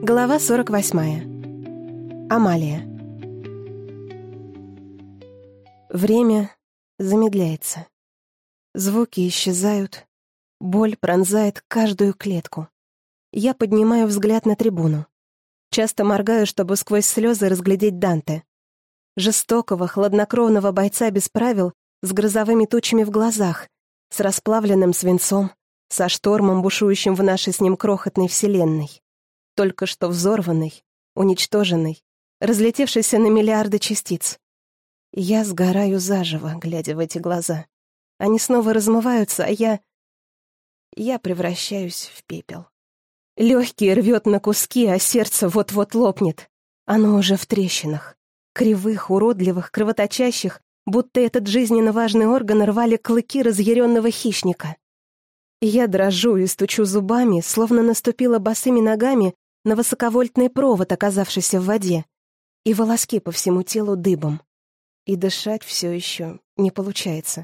Глава 48. Амалия. Время замедляется. Звуки исчезают. Боль пронзает каждую клетку. Я поднимаю взгляд на трибуну. Часто моргаю, чтобы сквозь слезы разглядеть Данте. Жестокого, хладнокровного бойца без правил, с грозовыми тучами в глазах, с расплавленным свинцом, со штормом, бушующим в нашей с ним крохотной вселенной. Только что взорванный, уничтоженный, разлетевшийся на миллиарды частиц. Я сгораю заживо, глядя в эти глаза. Они снова размываются, а я превращаюсь в пепел. Легкие рвет на куски, а сердце вот-вот лопнет. Оно уже в трещинах. Кривых, уродливых, кровоточащих, будто этот жизненно важный орган рвали клыки разъяренного хищника. Я дрожу и стучу зубами, словно наступила босыми ногами на высоковольтный провод, оказавшийся в воде, и волоски по всему телу дыбом. И дышать все еще не получается.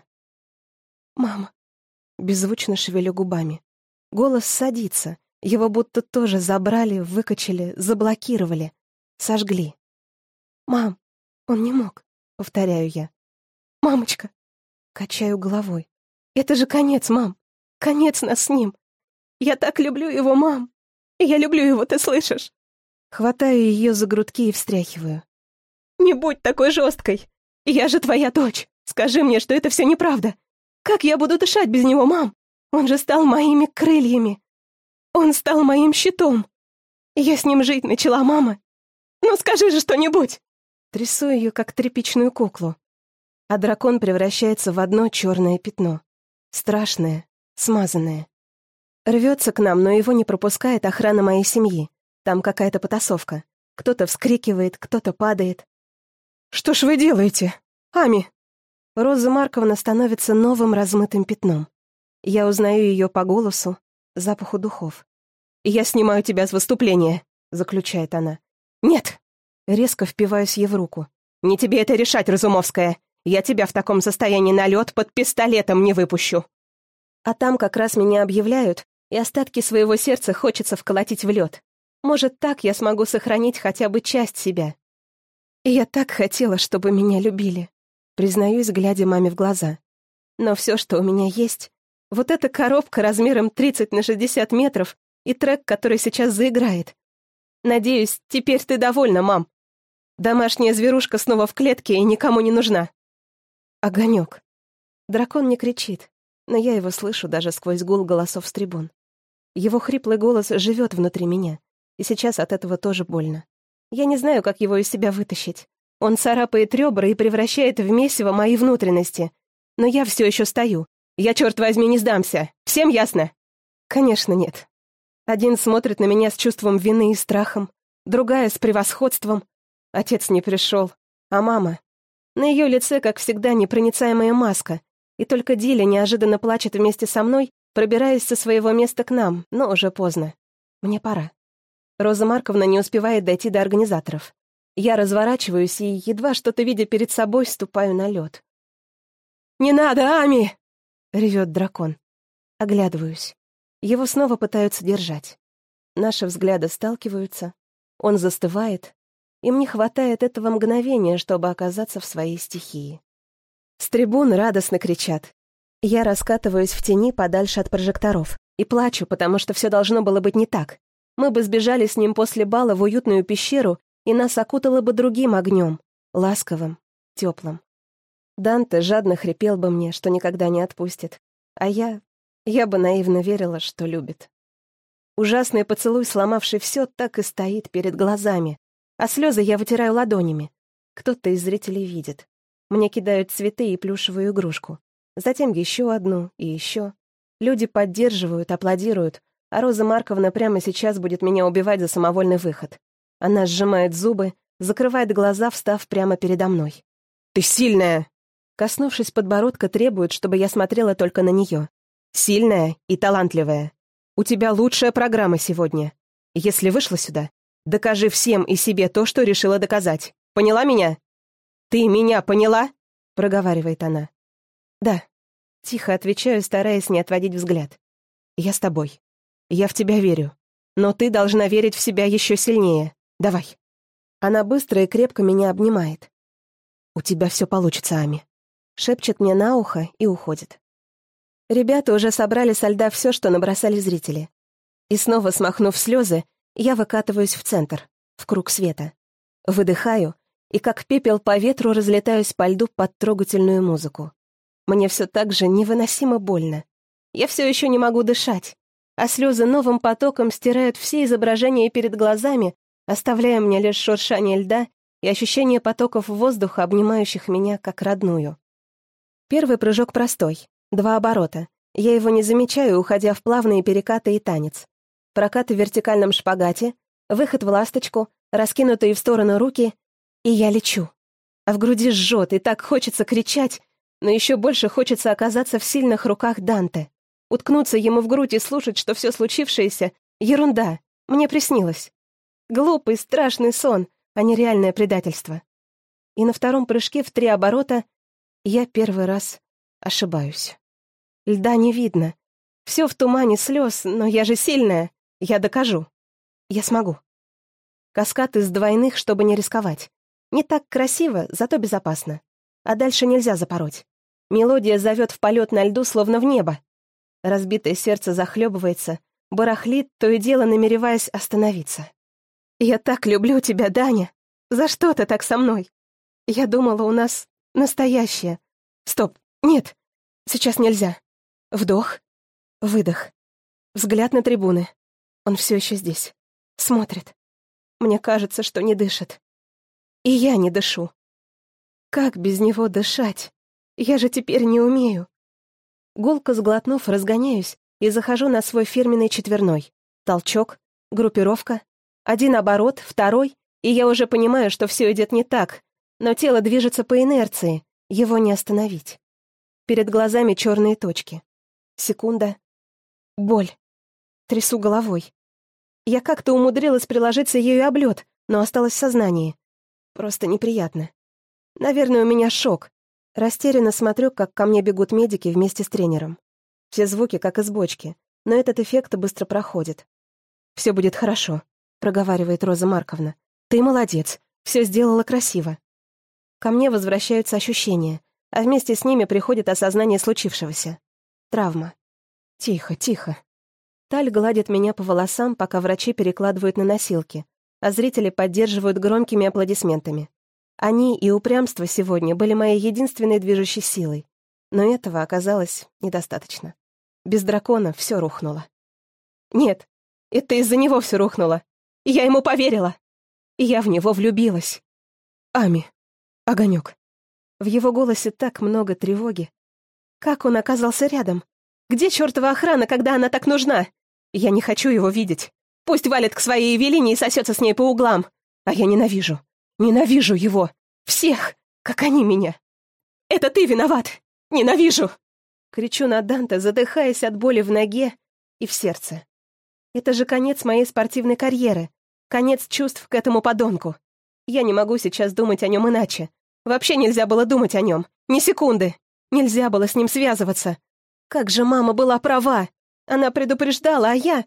«Мама!» Беззвучно шевелю губами. Голос садится, его будто тоже забрали, выкачали, заблокировали, сожгли. «Мам, он не мог», — повторяю я. «Мамочка!» — качаю головой. «Это же конец, мам! Конец нас с ним! Я так люблю его, мам! Я люблю его, ты слышишь?» Хватаю ее за грудки и встряхиваю. «Не будь такой жесткой! Я же твоя дочь! Скажи мне, что это все неправда! Как я буду дышать без него, мам? Он же стал моими крыльями! Он стал моим щитом! Я с ним жить начала, мама! Ну скажи же что-нибудь!» Трясу ее, как тряпичную куклу. А дракон превращается в одно черное пятно. Страшное, смазанное. Рвется к нам, но его не пропускает охрана моей семьи. Там какая-то потасовка. Кто-то вскрикивает, кто-то падает. «Что ж вы делаете? Ами!» Роза Марковна становится новым размытым пятном. Я узнаю ее по голосу, запаху духов. «Я снимаю тебя с выступления», — заключает она. «Нет!» Резко впиваюсь ей в руку. «Не тебе это решать, Разумовская! Я тебя в таком состоянии на лед под пистолетом не выпущу!» А там как раз меня объявляют, и остатки своего сердца хочется вколотить в лед. Может, так я смогу сохранить хотя бы часть себя. И я так хотела, чтобы меня любили, признаюсь, глядя маме в глаза. Но все, что у меня есть, вот эта коробка размером 30 на 60 метров и трек, который сейчас заиграет. Надеюсь, теперь ты довольна, мам. Домашняя зверушка снова в клетке и никому не нужна. Огонек. Дракон не кричит, но я его слышу даже сквозь гул голосов с трибун. Его хриплый голос живет внутри меня, и сейчас от этого тоже больно. Я не знаю, как его из себя вытащить. Он царапает ребра и превращает в месиво мои внутренности. Но я все еще стою. Я, черт возьми, не сдамся. Всем ясно? Конечно, нет. Один смотрит на меня с чувством вины и страхом, другая с превосходством. Отец не пришел, а мама... На ее лице, как всегда, непроницаемая маска, и только Диля неожиданно плачет вместе со мной, пробираясь со своего места к нам, но уже поздно. Мне пора. Роза Марковна не успевает дойти до организаторов. Я разворачиваюсь и, едва что-то видя перед собой, ступаю на лед. «Не надо, Ами!» — ревет дракон. Оглядываюсь. Его снова пытаются держать. Наши взгляды сталкиваются. Он застывает, и мне хватает этого мгновения, чтобы оказаться в своей стихии. С трибун радостно кричат. Я раскатываюсь в тени подальше от прожекторов и плачу, потому что все должно было быть не так. Мы бы сбежали с ним после бала в уютную пещеру, и нас окутало бы другим огнем, ласковым, теплым. Данте жадно хрипел бы мне, что никогда не отпустит, а я бы наивно верила, что любит. Ужасный поцелуй, сломавший все, так и стоит перед глазами, а слезы я вытираю ладонями. Кто-то из зрителей видит. Мне кидают цветы и плюшевую игрушку. Затем еще одну и еще. Люди поддерживают, аплодируют, а Роза Марковна прямо сейчас будет меня убивать за самовольный выход. Она сжимает зубы, закрывает глаза, встав прямо передо мной. «Ты сильная!» Коснувшись подбородка, требует, чтобы я смотрела только на нее. «Сильная и талантливая. У тебя лучшая программа сегодня. Если вышла сюда, докажи всем и себе то, что решила доказать. Поняла меня?» «Ты меня поняла?» — проговаривает она. «Да», — тихо отвечаю, стараясь не отводить взгляд. «Я с тобой. Я в тебя верю. Но ты должна верить в себя еще сильнее. Давай». Она быстро и крепко меня обнимает. «У тебя все получится, Ами», — шепчет мне на ухо и уходит. Ребята уже собрали со льда все, что набросали зрители. И снова, смахнув слезы, я выкатываюсь в центр, в круг света. Выдыхаю и, как пепел по ветру, разлетаюсь по льду под трогательную музыку. Мне все так же невыносимо больно. Я все еще не могу дышать, а слезы новым потоком стирают все изображения перед глазами, оставляя мне лишь шуршание льда и ощущение потоков воздуха, обнимающих меня как родную. Первый прыжок простой, 2 оборота. Я его не замечаю, уходя в плавные перекаты и танец. Прокаты в вертикальном шпагате, выход в ласточку, раскинутые в сторону руки, и я лечу. А в груди жжет, и так хочется кричать, но еще больше хочется оказаться в сильных руках Данте, уткнуться ему в грудь и слушать, что все случившееся — ерунда, мне приснилось. Глупый, страшный сон, а не реальное предательство. И на втором прыжке в 3 оборота я первый раз ошибаюсь. Льда не видно. Все в тумане слез, но я же сильная. Я докажу. Я смогу. Каскад из двойных, чтобы не рисковать. Не так красиво, зато безопасно. А дальше нельзя запороть. Мелодия зовет в полет на льду, словно в небо. Разбитое сердце захлебывается, барахлит, то и дело намереваясь остановиться. «Я так люблю тебя, Даня! За что ты так со мной? Я думала, у нас настоящее. Стоп, нет, сейчас нельзя. Вдох, выдох. Взгляд на трибуны. Он все еще здесь. Смотрит. Мне кажется, что не дышит. И я не дышу. Как без него дышать? Я же теперь не умею. Гулко сглотнув, разгоняюсь и захожу на свой фирменный четверной. Толчок, группировка, 1 оборот, 2, и я уже понимаю, что все идет не так, но тело движется по инерции, его не остановить. Перед глазами черные точки. Секунда. Боль. Трясу головой. Я как-то умудрилась приложиться ею об лед, но осталась в сознании. Просто неприятно. Наверное, у меня шок. Растерянно смотрю, как ко мне бегут медики вместе с тренером. Все звуки как из бочки, но этот эффект быстро проходит. «Все будет хорошо», — проговаривает Роза Марковна. «Ты молодец, все сделала красиво». Ко мне возвращаются ощущения, а вместе с ними приходит осознание случившегося. Травма. Тихо, тихо. Таль гладит меня по волосам, пока врачи перекладывают на носилки, а зрители поддерживают громкими аплодисментами. Они и упрямство сегодня были моей единственной движущей силой, но этого оказалось недостаточно. Без дракона все рухнуло. Нет, это из-за него все рухнуло. Я ему поверила. И я в него влюбилась. Ами. Огонек. В его голосе так много тревоги. Как он оказался рядом? Где чертова охрана, когда она так нужна? Я не хочу его видеть. Пусть валит к своей Эвелине и сосется с ней по углам. А я ненавижу. Ненавижу его. Всех, как они меня. Это ты виноват. Ненавижу. Кричу на Данте, задыхаясь от боли в ноге и в сердце. Это же конец моей спортивной карьеры. Конец чувств к этому подонку. Я не могу сейчас думать о нем иначе. Вообще нельзя было думать о нем. Ни секунды. Нельзя было с ним связываться. Как же мама была права. Она предупреждала, а я...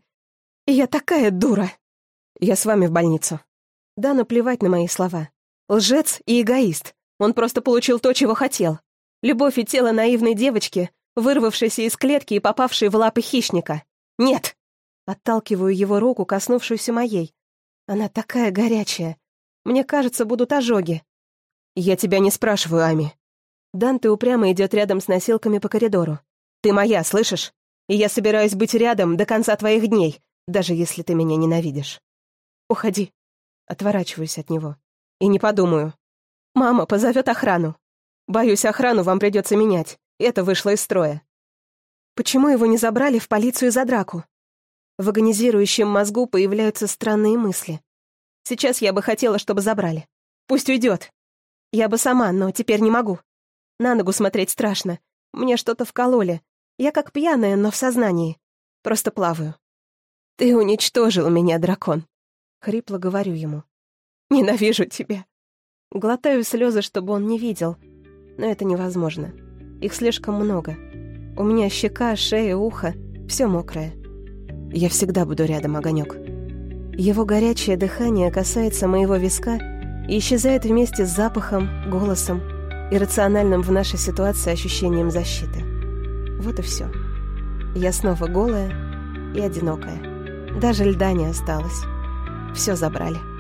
Я такая дура. Я с вами в больницу. Да, наплевать на мои слова. Лжец и эгоист. Он просто получил то, чего хотел. Любовь и тело наивной девочки, вырвавшейся из клетки и попавшей в лапы хищника. Нет! Отталкиваю его руку, коснувшуюся моей. Она такая горячая. Мне кажется, будут ожоги. Я тебя не спрашиваю, Ами. Данте упрямо идет рядом с носилками по коридору. Ты моя, слышишь? И я собираюсь быть рядом до конца твоих дней, даже если ты меня ненавидишь. Уходи. Отворачиваюсь от него. И не подумаю. Мама позовет охрану. Боюсь, охрану вам придется менять. Это вышло из строя. Почему его не забрали в полицию за драку? В агонизирующем мозгу появляются странные мысли. Сейчас я бы хотела, чтобы забрали. Пусть уйдет. Я бы сама, но теперь не могу. На ногу смотреть страшно. Мне что-то вкололи. Я как пьяная, но в сознании. Просто плаваю. Ты уничтожил меня, дракон. Хрипло говорю ему. Ненавижу тебя. Глотаю слезы, чтобы он не видел. Но это невозможно. Их слишком много. У меня щека, шея, ухо. Все мокрое. Я всегда буду рядом, Огонек. Его горячее дыхание касается моего виска и исчезает вместе с запахом, голосом, иррациональным в нашей ситуации ощущением защиты. Вот и все. Я снова голая и одинокая. Даже льда не осталось. Все забрали.